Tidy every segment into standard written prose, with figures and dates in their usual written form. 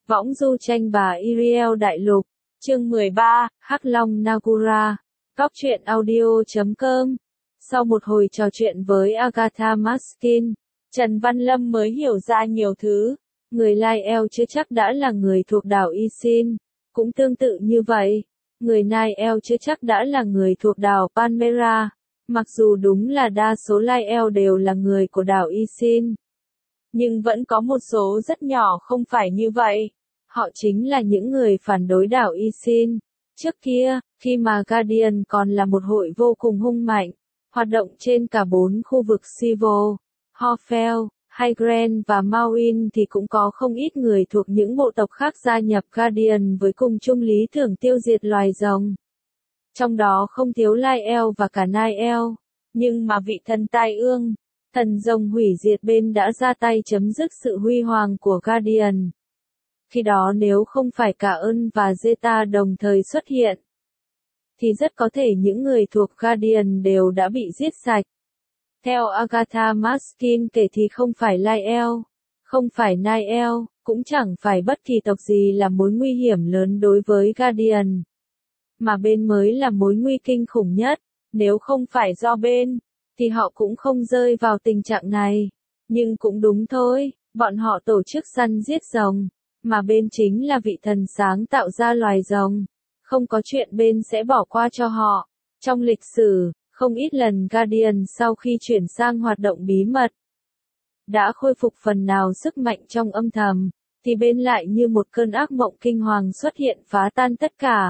Võng du tranh bà Iriel Đại Lục, chương 13, Hắc Long Nagura, Góc truyện audio.com. Sau một hồi trò chuyện với Agatha Maskin, Trần Văn Lâm mới hiểu ra nhiều thứ. Người Lai-El chưa chắc đã là người thuộc đảo Isin, cũng tương tự như vậy. Người Nile chưa chắc đã là người thuộc đảo Palmyra, mặc dù đúng là đa số Lai-El đều là người của đảo Isin. Nhưng vẫn có một số rất nhỏ không phải như vậy. Họ chính là những người phản đối đảo Isin. Trước kia, khi mà Guardian còn là một hội vô cùng hung mạnh, hoạt động trên cả 4 khu vực Civil, Horfell, Highgrand và Mawin thì cũng có không ít người thuộc những bộ tộc khác gia nhập Guardian với cùng chung lý tưởng tiêu diệt loài rồng. Trong đó không thiếu Lai-El và cả Nile, nhưng mà vị thần tai ương, thần rồng hủy diệt bên đã ra tay chấm dứt sự huy hoàng của Guardian. Khi đó nếu không phải cả ơn và Zeta đồng thời xuất hiện, thì rất có thể những người thuộc Guardian đều đã bị giết sạch. Theo Agatha Maskin kể thì không phải Lai-El, không phải Nile, cũng chẳng phải bất kỳ tộc gì là mối nguy hiểm lớn đối với Guardian. Mà bên mới là mối nguy kinh khủng nhất, nếu không phải do bên, thì họ cũng không rơi vào tình trạng này. Nhưng cũng đúng thôi, bọn họ tổ chức săn giết rồng, mà bên chính là vị thần sáng tạo ra loài rồng. Không có chuyện bên sẽ bỏ qua cho họ. Trong lịch sử, không ít lần Guardian sau khi chuyển sang hoạt động bí mật, đã khôi phục phần nào sức mạnh trong âm thầm, thì bên lại như một cơn ác mộng kinh hoàng xuất hiện phá tan tất cả.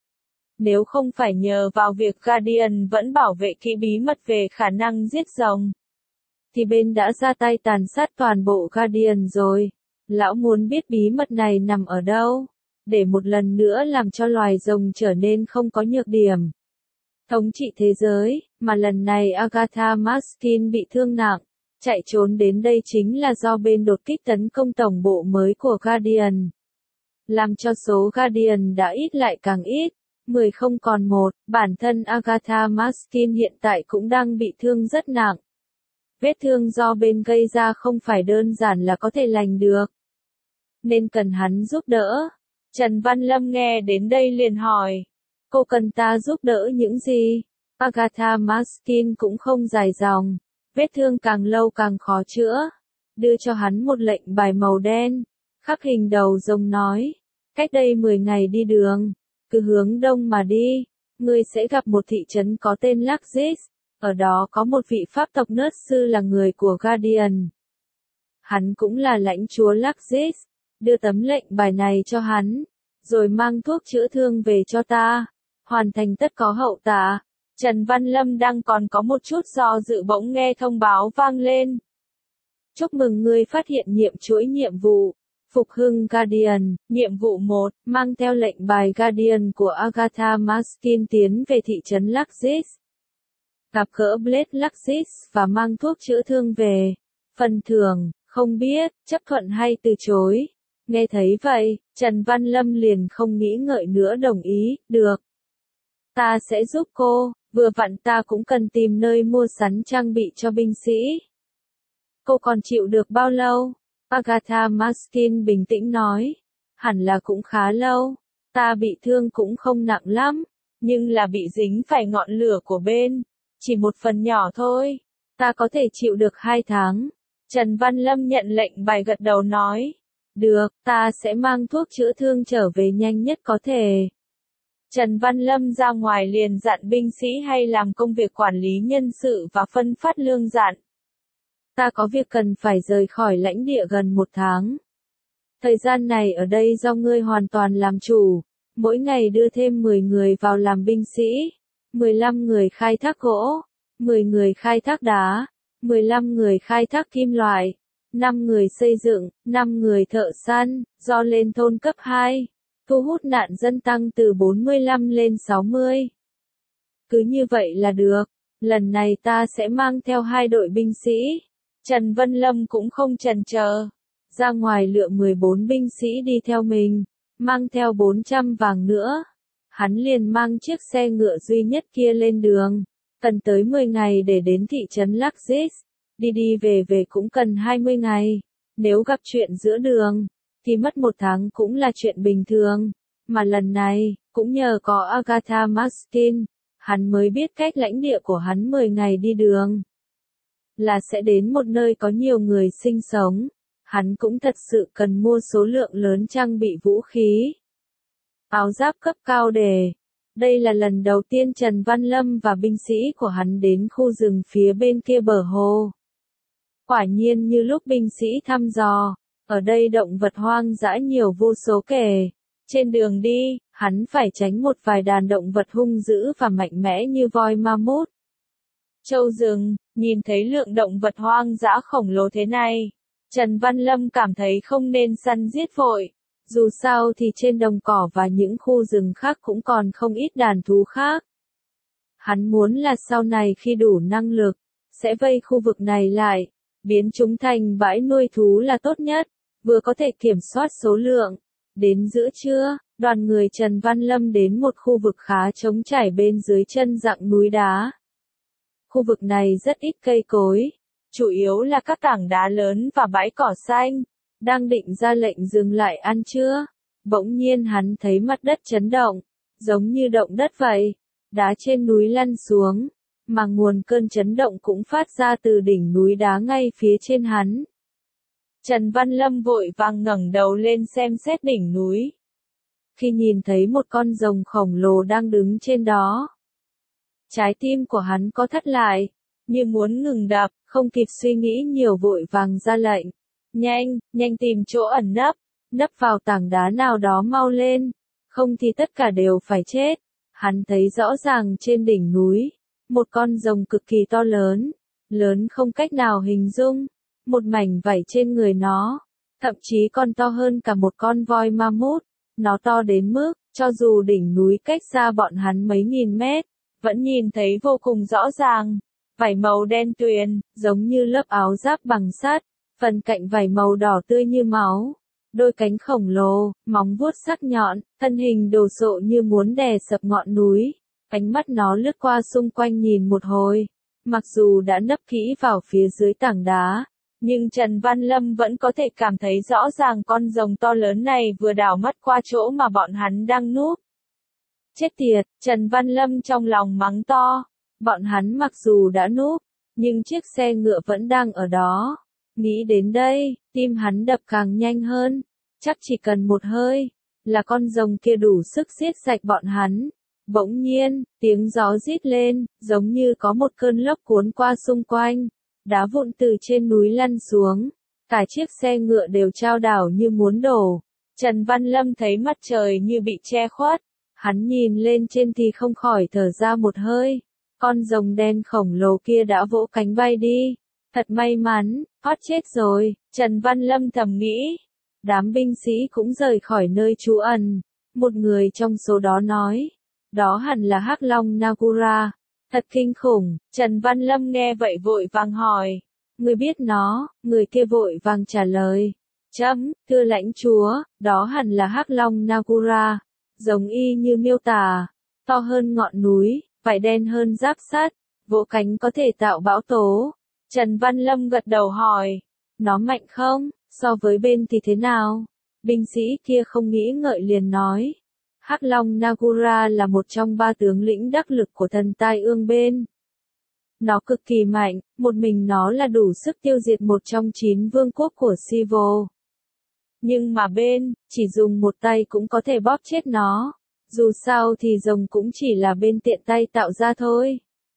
Nếu không phải nhờ vào việc Guardian vẫn bảo vệ kỹ bí mật về khả năng giết rồng, thì bên đã ra tay tàn sát toàn bộ Guardian rồi. Lão muốn biết bí mật này nằm ở đâu, để một lần nữa làm cho loài rồng trở nên không có nhược điểm, thống trị thế giới, mà lần này Agatha Maskin bị thương nặng, chạy trốn đến đây chính là do bên đột kích tấn công tổng bộ mới của Guardian. Làm cho số Guardian đã ít lại càng ít, 10 không còn 1, bản thân Agatha Maskin hiện tại cũng đang bị thương rất nặng. Vết thương do bên gây ra không phải đơn giản là có thể lành được, nên cần hắn giúp đỡ. Trần Văn Lâm nghe đến đây liền hỏi, cô cần ta giúp đỡ những gì? Agatha Maskin cũng không dài dòng, vết thương càng lâu càng khó chữa. Đưa cho hắn một lệnh bài màu đen, khắc hình đầu rồng nói, cách đây 10 ngày đi đường, cứ hướng đông mà đi, ngươi sẽ gặp một thị trấn có tên Laxis, ở đó có một vị pháp tộc nớt sư là người của Guardian. Hắn cũng là lãnh chúa Laxis, đưa tấm lệnh bài này cho hắn, rồi mang thuốc chữa thương về cho ta, hoàn thành tất có hậu tạ. Trần Văn Lâm đang còn có một chút do dự bỗng nghe thông báo vang lên. Chúc mừng ngươi phát hiện chuỗi nhiệm vụ. Phục hưng Guardian, nhiệm vụ 1, mang theo lệnh bài Guardian của Agatha Maskin tiến về thị trấn Laxis. Gặp gỡ Blade Laxis và mang thuốc chữa thương về. Phần thưởng, không biết, chấp thuận hay từ chối. Nghe thấy vậy, Trần Văn Lâm liền không nghĩ ngợi nữa đồng ý, được. Ta sẽ giúp cô, vừa vặn ta cũng cần tìm nơi mua sắm trang bị cho binh sĩ. Cô còn chịu được bao lâu? Agatha Maskin bình tĩnh nói. Hẳn là cũng khá lâu, ta bị thương cũng không nặng lắm, nhưng là bị dính phải ngọn lửa của bên, chỉ một phần nhỏ thôi, ta có thể chịu được 2 tháng. Trần Văn Lâm nhận lệnh bài gật đầu nói. Được, ta sẽ mang thuốc chữa thương trở về nhanh nhất có thể. Trần Văn Lâm ra ngoài liền dặn binh sĩ hay làm công việc quản lý nhân sự và phân phát lương dặn. Ta có việc cần phải rời khỏi lãnh địa gần 1 tháng. Thời gian này ở đây do ngươi hoàn toàn làm chủ, mỗi ngày đưa thêm 10 người vào làm binh sĩ, 15 người khai thác gỗ, 10 người khai thác đá, 15 người khai thác kim loại, 5 người xây dựng, 5 người thợ săn, do lên thôn cấp 2, thu hút nạn dân tăng từ 45 lên 60. Cứ như vậy là được, lần này ta sẽ mang theo 2 đội binh sĩ. Trần Văn Lâm cũng không chần chờ, ra ngoài lựa 14 binh sĩ đi theo mình, mang theo 400 vàng nữa. Hắn liền mang chiếc xe ngựa duy nhất kia lên đường, cần tới 10 ngày để đến thị trấn Laxis, đi đi về về cũng cần 20 ngày. Nếu gặp chuyện giữa đường, thì mất 1 tháng cũng là chuyện bình thường. Mà lần này, cũng nhờ có Agatha Maskin, hắn mới biết cách lãnh địa của hắn 10 ngày đi đường. Là sẽ đến một nơi có nhiều người sinh sống. Hắn cũng thật sự cần mua số lượng lớn trang bị vũ khí. Áo giáp cấp cao đề. Đây là lần đầu tiên Trần Văn Lâm và binh sĩ của hắn đến khu rừng phía bên kia bờ hồ. Quả nhiên như lúc binh sĩ thăm dò, ở đây động vật hoang dã nhiều vô số kể. Trên đường đi, hắn phải tránh một vài đàn động vật hung dữ và mạnh mẽ như voi ma mút. Trâu rừng, nhìn thấy lượng động vật hoang dã khổng lồ thế này, Trần Văn Lâm cảm thấy không nên săn giết vội. Dù sao thì trên đồng cỏ và những khu rừng khác cũng còn không ít đàn thú khác. Hắn muốn là sau này khi đủ năng lực, sẽ vây khu vực này lại, biến chúng thành bãi nuôi thú là tốt nhất, vừa có thể kiểm soát số lượng. Đến giữa trưa, đoàn người Trần Văn Lâm đến một khu vực khá trống trải bên dưới chân dặng núi đá. Khu vực này rất ít cây cối, chủ yếu là các tảng đá lớn và bãi cỏ xanh. Đang định ra lệnh dừng lại ăn trưa, bỗng nhiên hắn thấy mặt đất chấn động, giống như động đất vậy. Đá trên núi lăn xuống, mà nguồn cơn chấn động cũng phát ra từ đỉnh núi đá ngay phía trên hắn. Trần Văn Lâm vội vàng ngẩng đầu lên xem xét đỉnh núi. Khi nhìn thấy một con rồng khổng lồ đang đứng trên đó, trái tim của hắn có thắt lại, như muốn ngừng đập, không kịp suy nghĩ nhiều vội vàng ra lệnh. Nhanh tìm chỗ ẩn nấp vào tảng đá nào đó mau lên, không thì tất cả đều phải chết. Hắn thấy rõ ràng trên đỉnh núi, một con rồng cực kỳ to lớn không cách nào hình dung, một mảnh vảy trên người nó, thậm chí còn to hơn cả một con voi ma mút. Nó to đến mức, cho dù đỉnh núi cách xa bọn hắn mấy nghìn mét, vẫn nhìn thấy vô cùng rõ ràng. Vảy màu đen tuyền, giống như lớp áo giáp bằng sắt. Phần cạnh vảy màu đỏ tươi như máu, đôi cánh khổng lồ, móng vuốt sắc nhọn, thân hình đồ sộ như muốn đè sập ngọn núi. Ánh mắt nó lướt qua xung quanh nhìn một hồi, mặc dù đã nấp kỹ vào phía dưới tảng đá, nhưng Trần Văn Lâm vẫn có thể cảm thấy rõ ràng con rồng to lớn này vừa đảo mắt qua chỗ mà bọn hắn đang núp. Chết tiệt, Trần Văn Lâm trong lòng mắng to, bọn hắn mặc dù đã núp, nhưng chiếc xe ngựa vẫn đang ở đó. Nghĩ đến đây, tim hắn đập càng nhanh hơn, chắc chỉ cần một hơi, là con rồng kia đủ sức giết sạch bọn hắn. Bỗng nhiên, tiếng gió rít lên, giống như có một cơn lốc cuốn qua xung quanh, đá vụn từ trên núi lăn xuống, cả chiếc xe ngựa đều chao đảo như muốn đổ. Trần Văn Lâm thấy mặt trời như bị che khuất, hắn nhìn lên trên thì không khỏi thở ra một hơi, con rồng đen khổng lồ kia đã vỗ cánh bay đi. Thật may mắn, hot chết rồi, Trần Văn Lâm thầm nghĩ. Đám binh sĩ cũng rời khỏi nơi trú ẩn. Một người trong số đó nói, đó hẳn là Hắc Long Nagura. Thật kinh khủng, Trần Văn Lâm nghe vậy vội vàng hỏi. Người biết nó, người kia vội vàng trả lời. Thưa lãnh chúa, đó hẳn là Hắc Long Nagura. Giống y như miêu tả, to hơn ngọn núi, vảy đen hơn giáp sắt, vỗ cánh có thể tạo bão tố. Trần Văn Lâm gật đầu hỏi, nó mạnh không, so với bên thì thế nào? Binh sĩ kia không nghĩ ngợi liền nói, Hắc Long Nagura là một trong 3 tướng lĩnh đắc lực của thần tai ương bên. Nó cực kỳ mạnh, một mình nó là đủ sức tiêu diệt một trong 9 vương quốc của Sivo. Nhưng mà bên, chỉ dùng một tay cũng có thể bóp chết nó. Dù sao thì rồng cũng chỉ là bên tiện tay tạo ra thôi.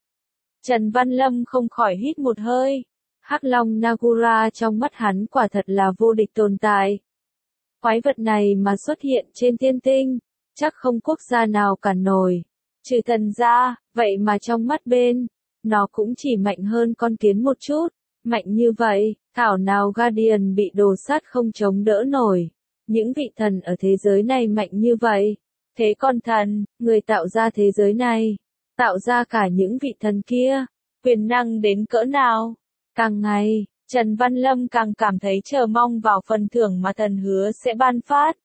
Trần Văn Lâm không khỏi hít một hơi. Hắc Long Nagura trong mắt hắn quả thật là vô địch tồn tại. Quái vật này mà xuất hiện trên thiên tinh, chắc không quốc gia nào cản nổi. Trừ thần ra, vậy mà trong mắt bên, nó cũng chỉ mạnh hơn con kiến một chút. Mạnh như vậy, thảo nào Guardian bị đồ sát không chống đỡ nổi. Những vị thần ở thế giới này mạnh như vậy. Thế còn thần, người tạo ra thế giới này, tạo ra cả những vị thần kia, quyền năng đến cỡ nào? Càng ngày, Trần Văn Lâm càng cảm thấy chờ mong vào phần thưởng mà thần hứa sẽ ban phát.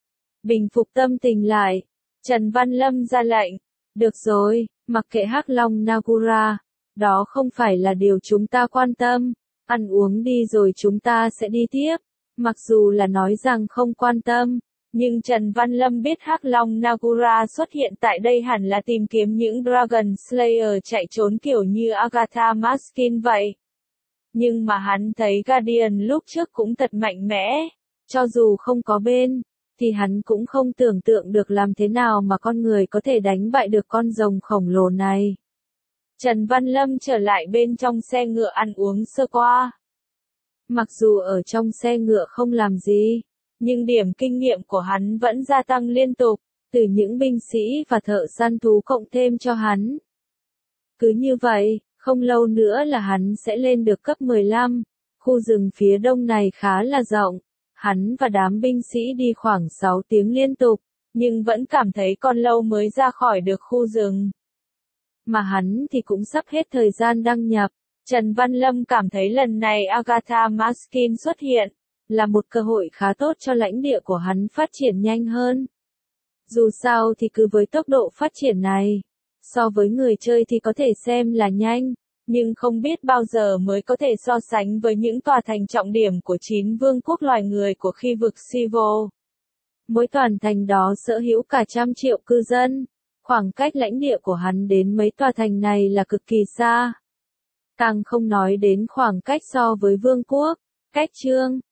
Bình phục tâm tình lại, Trần Văn Lâm ra lệnh, được rồi, mặc kệ Hắc Long Nagura, đó không phải là điều chúng ta quan tâm, ăn uống đi rồi chúng ta sẽ đi tiếp. Mặc dù là nói rằng không quan tâm, nhưng Trần Văn Lâm biết Hắc Long Nagura xuất hiện tại đây hẳn là tìm kiếm những Dragon Slayer chạy trốn kiểu như Agatha Maskin vậy. Nhưng mà hắn thấy Guardian lúc trước cũng thật mạnh mẽ, cho dù không có bên, thì hắn cũng không tưởng tượng được làm thế nào mà con người có thể đánh bại được con rồng khổng lồ này. Trần Văn Lâm trở lại bên trong xe ngựa ăn uống sơ qua. Mặc dù ở trong xe ngựa không làm gì, nhưng điểm kinh nghiệm của hắn vẫn gia tăng liên tục, từ những binh sĩ và thợ săn thú cộng thêm cho hắn. Cứ như vậy, không lâu nữa là hắn sẽ lên được cấp 15, khu rừng phía đông này khá là rộng, hắn và đám binh sĩ đi khoảng 6 tiếng liên tục, nhưng vẫn cảm thấy còn lâu mới ra khỏi được khu rừng. Mà hắn thì cũng sắp hết thời gian đăng nhập. Trần Văn Lâm cảm thấy lần này Agatha Maskin xuất hiện, là một cơ hội khá tốt cho lãnh địa của hắn phát triển nhanh hơn. Dù sao thì cứ với tốc độ phát triển này, so với người chơi thì có thể xem là nhanh, nhưng không biết bao giờ mới có thể so sánh với những tòa thành trọng điểm của 9 vương quốc loài người của khi vực Sivo. Mỗi toàn thành đó sở hữu cả 100 triệu cư dân, khoảng cách lãnh địa của hắn đến mấy tòa thành này là cực kỳ xa. Càng không nói đến khoảng cách so với vương quốc, cách chương.